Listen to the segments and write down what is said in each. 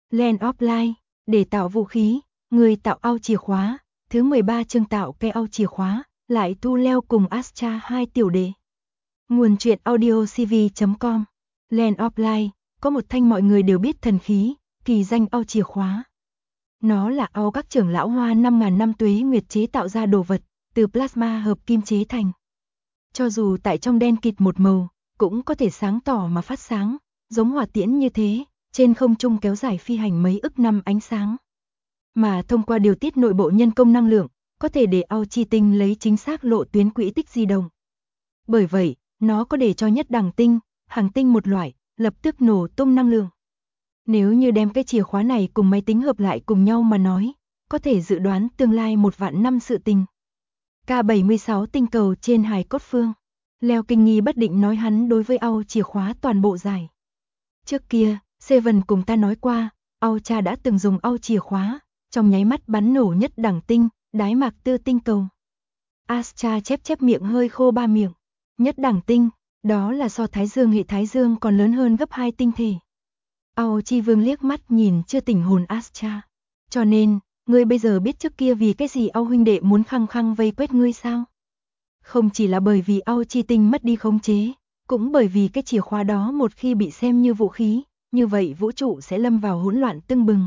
Land of Light, để tạo vũ khí, người tạo ao chìa khóa, thứ 13 chương tạo cây ao chìa khóa, lại tu leo cùng Astra 2 tiểu đệ. Nguồn truyện audio cv.com. Land of Light, có một thanh mọi người đều biết thần khí, kỳ danh ao chìa khóa. Nó là ao các trưởng lão Hoa 5.000 năm tuế nguyệt chế tạo ra đồ vật, từ plasma hợp kim chế thành. Cho dù tại trong đen kịt một màu, cũng có thể sáng tỏ mà phát sáng, giống hỏa tiễn như thế, trên không trung kéo dài phi hành mấy ức năm ánh sáng. Mà thông qua điều tiết nội bộ nhân công năng lượng, có thể để ao chi tinh lấy chính xác lộ tuyến quỹ tích di động. Bởi vậy, nó có để cho nhất đẳng tinh, hàng tinh một loại, lập tức nổ tung năng lượng. Nếu như đem cái chìa khóa này cùng máy tính hợp lại cùng nhau mà nói, có thể dự đoán tương lai 1 vạn năm sự tình. K76 tinh cầu trên hài cốt phương. Leo kinh nghi bất định nói hắn đối với ao chìa khóa toàn bộ giải. Trước kia, Seven cùng ta nói qua, ao cha đã từng dùng ao chìa khóa, trong nháy mắt bắn nổ nhất đẳng tinh, đái mạc tư tinh cầu. Astra chép miệng hơi khô ba miệng. Nhất đẳng tinh, đó là so Thái Dương hệ Thái Dương còn lớn hơn gấp 2 tinh thể. Ao chi vương liếc mắt nhìn chưa tỉnh hồn Astra. Cho nên, ngươi bây giờ biết trước kia vì cái gì ao huynh đệ muốn khăng khăng vây quét ngươi sao? Không chỉ là bởi vì ao chi tinh mất đi khống chế, cũng bởi vì cái chìa khóa đó một khi bị xem như vũ khí, như vậy vũ trụ sẽ lâm vào hỗn loạn tưng bừng.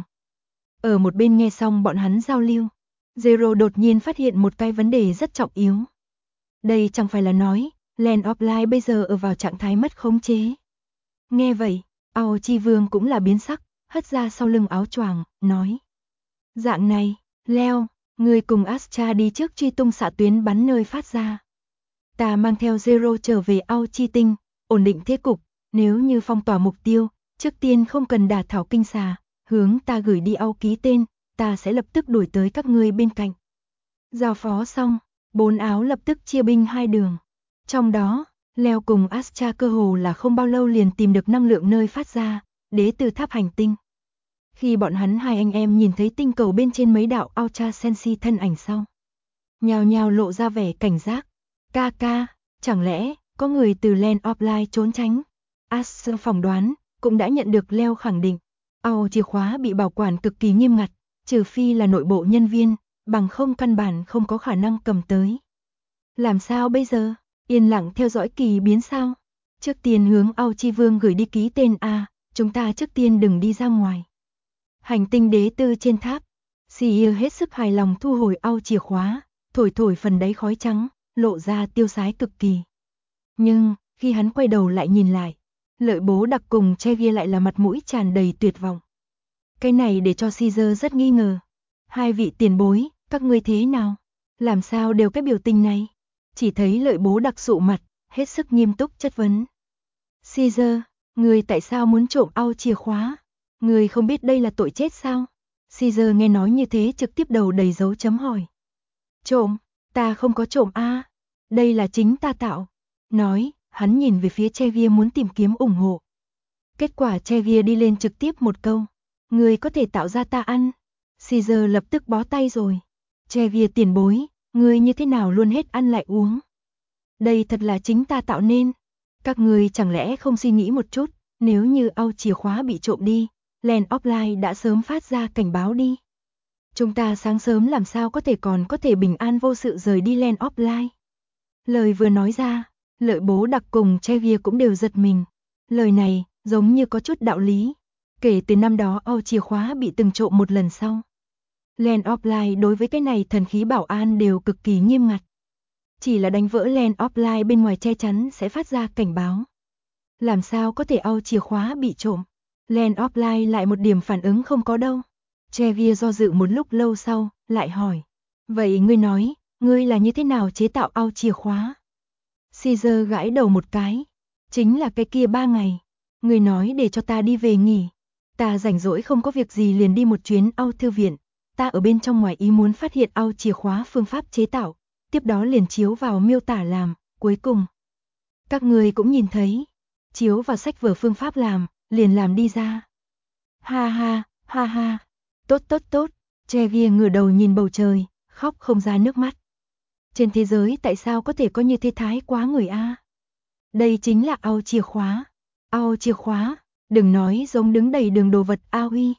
Ở một bên nghe xong bọn hắn giao lưu, Zero đột nhiên phát hiện một cái vấn đề rất trọng yếu. Đây chẳng phải là nói, Land of Light bây giờ ở vào trạng thái mất khống chế. Nghe vậy, Ao Chi Vương cũng là biến sắc, hất ra sau lưng áo choàng, nói. Dạng này, Leo, người cùng Astra đi trước truy tung xạ tuyến bắn nơi phát ra. Ta mang theo Zero trở về ao chi tinh, ổn định thế cục, nếu như phong tỏa mục tiêu, trước tiên không cần đả thảo kinh xà, hướng ta gửi đi ao ký tên, ta sẽ lập tức đuổi tới các ngươi bên cạnh. Giao phó xong, 4 áo lập tức chia binh 2 đường. Trong đó, Leo cùng Astra cơ hồ là không bao lâu liền tìm được năng lượng nơi phát ra, đế từ tháp hành tinh. Khi bọn hắn hai anh em nhìn thấy tinh cầu bên trên mấy đạo Ultra Sensi thân ảnh sau, nhào nhào lộ ra vẻ cảnh giác. Ca, chẳng lẽ có người từ Land of Light trốn tránh? Astra phỏng đoán, cũng đã nhận được Leo khẳng định. Ao chìa khóa bị bảo quản cực kỳ nghiêm ngặt, trừ phi là nội bộ nhân viên, bằng không căn bản không có khả năng cầm tới. Làm sao bây giờ? Yên lặng theo dõi kỳ biến sao? Trước tiên hướng Ao Chi Vương gửi đi ký tên A, chúng ta trước tiên đừng đi ra ngoài. Hành tinh đế tư trên tháp, CEO hết sức hài lòng thu hồi ao chìa khóa, thổi phần đáy khói trắng, lộ ra tiêu sái cực kỳ. Nhưng, khi hắn quay đầu lại nhìn lại, Lợi Bố Đặc cùng Chegia lại là mặt mũi tràn đầy tuyệt vọng. Cái này để cho Caesar rất nghi ngờ. Hai vị tiền bối, các ngươi thế nào? Làm sao đều cái biểu tình này? Chỉ thấy Lợi Bố Đặc sụ mặt, hết sức nghiêm túc chất vấn. Caesar, ngươi tại sao muốn trộm ao chìa khóa? Ngươi không biết đây là tội chết sao? Caesar nghe nói như thế trực tiếp đầu đầy dấu chấm hỏi. Trộm, ta không có trộm a, đây là chính ta tạo. Nói, hắn nhìn về phía Chegia muốn tìm kiếm ủng hộ. Kết quả Chegia đi lên trực tiếp một câu. Ngươi có thể tạo ra ta ăn. Caesar lập tức bó tay rồi. Chegia tiền bối, ngươi như thế nào luôn hết ăn lại uống? Đây thật là chính ta tạo nên. Các ngươi chẳng lẽ không suy nghĩ một chút, nếu như ao chìa khóa bị trộm đi, Land of Light đã sớm phát ra cảnh báo đi. Chúng ta sáng sớm làm sao có thể bình an vô sự rời đi Land of Light. Lời vừa nói ra, Lợi Bố Đặc cùng Chegia cũng đều giật mình. Lời này, giống như có chút đạo lý. Kể từ năm đó ao chìa khóa bị từng trộm một lần sau, Land of Light đối với cái này thần khí bảo an đều cực kỳ nghiêm ngặt. Chỉ là đánh vỡ Land of Light bên ngoài che chắn sẽ phát ra cảnh báo. Làm sao có thể ao chìa khóa bị trộm? Land of Light lại một điểm phản ứng không có đâu. Chegia do dự một lúc lâu sau, lại hỏi. Vậy ngươi nói, ngươi là như thế nào chế tạo ao chìa khóa? Caesar gãi đầu một cái. Chính là cái kia 3 ngày. Ngươi nói để cho ta đi về nghỉ. Ta rảnh rỗi không có việc gì liền đi một chuyến ao thư viện. Ta ở bên trong ngoài ý muốn phát hiện ao chìa khóa phương pháp chế tạo. Tiếp đó liền chiếu vào miêu tả làm. Cuối cùng, các ngươi cũng nhìn thấy. Chiếu vào sách vở phương pháp làm, liền làm đi ra. Ha ha. Tốt. Chegia ngửa đầu nhìn bầu trời, khóc không ra nước mắt. Trên thế giới tại sao có thể có như thế thái quá người a? Đây chính là ao chìa khóa. Ao chìa khóa, đừng nói giống đứng đầy đường đồ vật a huy.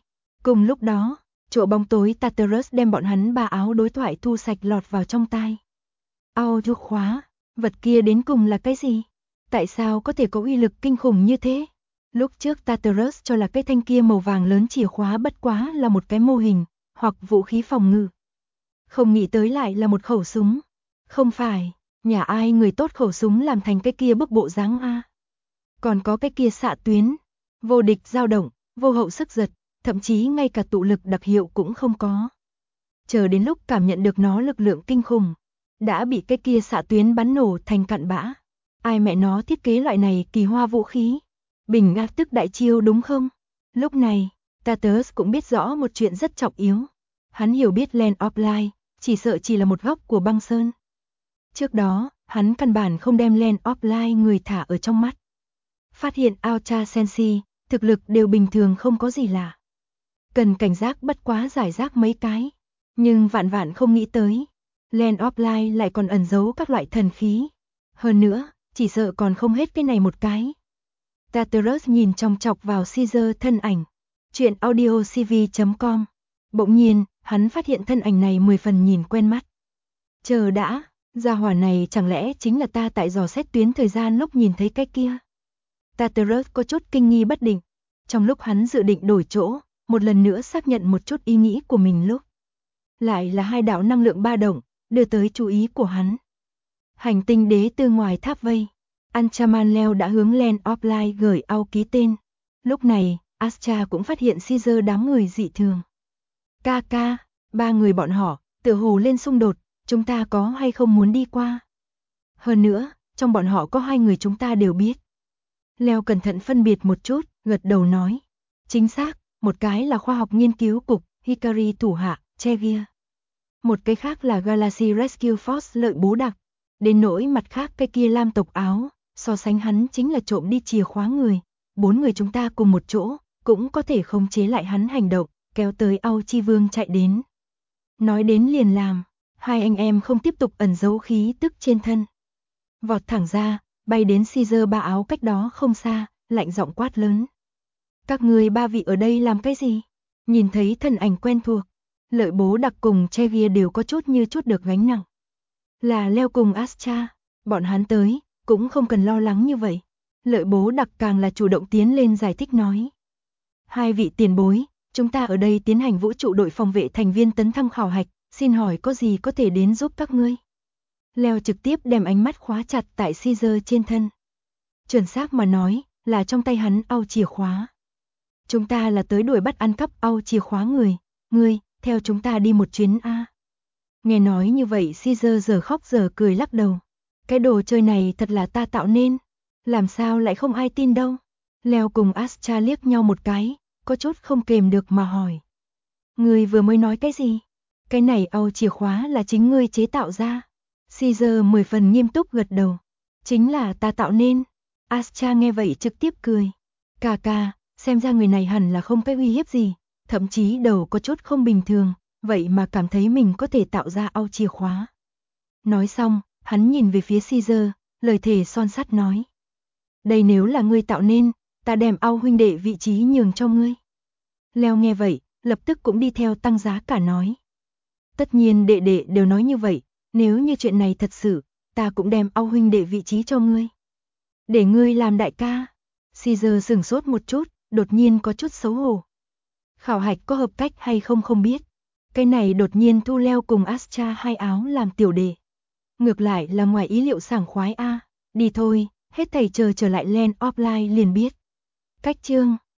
Cùng lúc đó, chỗ bóng tối Tartarus đem bọn hắn ba áo đối thoại thu sạch lọt vào trong tai. Ao chìa khóa, vật kia đến cùng là cái gì? Tại sao có thể có uy lực kinh khủng như thế? Lúc trước Tartarus cho là cái thanh kia màu vàng lớn chìa khóa bất quá là một cái mô hình, hoặc vũ khí phòng ngự. Không nghĩ tới lại là một khẩu súng. Không phải, nhà ai người tốt khẩu súng làm thành cái kia bức bộ dáng a. Còn có cái kia xạ tuyến, vô địch dao động, vô hậu sức giật, thậm chí ngay cả tụ lực đặc hiệu cũng không có. Chờ đến lúc cảm nhận được nó lực lượng kinh khủng, đã bị cái kia xạ tuyến bắn nổ thành cặn bã. Ai mẹ nó thiết kế loại này kỳ hoa vũ khí? Bình ác tức đại chiêu đúng không? Lúc này, Tartarus cũng biết rõ một chuyện rất trọng yếu. Hắn hiểu biết Land of Light, chỉ sợ chỉ là một góc của băng sơn. Trước đó, hắn căn bản không đem Land of Light người thả ở trong mắt. Phát hiện Ultra Sensi, thực lực đều bình thường không có gì lạ. Cần cảnh giác bất quá giải rác mấy cái. Nhưng vạn vạn không nghĩ tới. Land of Light lại còn ẩn giấu các loại thần khí. Hơn nữa, chỉ sợ còn không hết cái này một cái. Tartarus nhìn chòng chọc vào Caesar thân ảnh. Chuyện audiocv.com. Bỗng nhiên, hắn phát hiện thân ảnh này 10 phần nhìn quen mắt. Chờ đã, gia hỏa này chẳng lẽ chính là ta tại dò xét tuyến thời gian lúc nhìn thấy cái kia. Tartarus có chút kinh nghi bất định. Trong lúc hắn dự định đổi chỗ, một lần nữa xác nhận một chút ý nghĩ của mình lúc. Lại là hai đạo năng lượng ba động, đưa tới chú ý của hắn. Hành tinh đế từ ngoài tháp vây. Anchaman Leo đã hướng Land of Light gửi ao ký tên. Lúc này, Astra cũng phát hiện Caesar đám người dị thường. Ca, ba người bọn họ, tựa hồ lên xung đột, chúng ta có hay không muốn đi qua? Hơn nữa, trong bọn họ có 2 người chúng ta đều biết. Leo cẩn thận phân biệt một chút, gật đầu nói. Chính xác, một cái là khoa học nghiên cứu cục, Hikari thủ hạ, Chegia. Một cái khác là Galaxy Rescue Force lợi bố đặc. Đến nỗi mặt khác cái kia lam tộc áo, so sánh hắn chính là trộm đi chìa khóa người. 4 người chúng ta cùng một chỗ, cũng có thể khống chế lại hắn hành động, kéo tới Ao Chi Vương chạy đến. Nói đến liền làm, hai anh em không tiếp tục ẩn giấu khí tức trên thân. Vọt thẳng ra, bay đến Caesar ba áo cách đó không xa, lạnh giọng quát lớn. Các người ba vị ở đây làm cái gì? Nhìn thấy thân ảnh quen thuộc, lợi bố đặc cùng Chegia đều có chút như chút được gánh nặng. Là Leo cùng Astra, bọn hắn tới, cũng không cần lo lắng như vậy. Lợi bố đặc càng là chủ động tiến lên giải thích nói. 2 vị tiền bối, chúng ta ở đây tiến hành vũ trụ đội phòng vệ thành viên tấn thăng khảo hạch, xin hỏi có gì có thể đến giúp các ngươi? Leo trực tiếp đem ánh mắt khóa chặt tại Caesar trên thân. Chuẩn xác mà nói, là trong tay hắn ao chìa khóa. Chúng ta là tới đuổi bắt ăn cắp ao chìa khóa người, ngươi, theo chúng ta đi một chuyến a. Nghe nói như vậy Caesar giờ khóc giờ cười lắc đầu. Cái đồ chơi này thật là ta tạo nên, làm sao lại không ai tin đâu. Leo cùng Astra liếc nhau một cái, có chút không kềm được mà hỏi. Ngươi vừa mới nói cái gì? Cái này ao chìa khóa là chính ngươi chế tạo ra. Caesar 10 phần nghiêm túc gật đầu. Chính là ta tạo nên. Astra nghe vậy trực tiếp cười. Ca, xem ra người này hẳn là không cái uy hiếp gì, thậm chí đầu có chút không bình thường, vậy mà cảm thấy mình có thể tạo ra ao chìa khóa. Nói xong, hắn nhìn về phía Caesar, lời thề son sắt nói. Đây nếu là ngươi tạo nên, ta đem ao huynh đệ vị trí nhường cho ngươi. Leo nghe vậy, lập tức cũng đi theo tăng giá cả nói. Tất nhiên đệ đệ đều nói như vậy, nếu như chuyện này thật sự, ta cũng đem ao huynh đệ vị trí cho ngươi. Để ngươi làm đại ca. Caesar sửng sốt một chút, đột nhiên có chút xấu hổ. Khảo hạch có hợp cách hay không không biết. Cái này đột nhiên thu Leo cùng Astra 2 áo làm tiểu đệ. Ngược lại là ngoài ý liệu sảng khoái a. Đi thôi, hết thảy chờ trở lại Land of Light liền biết. Cách chương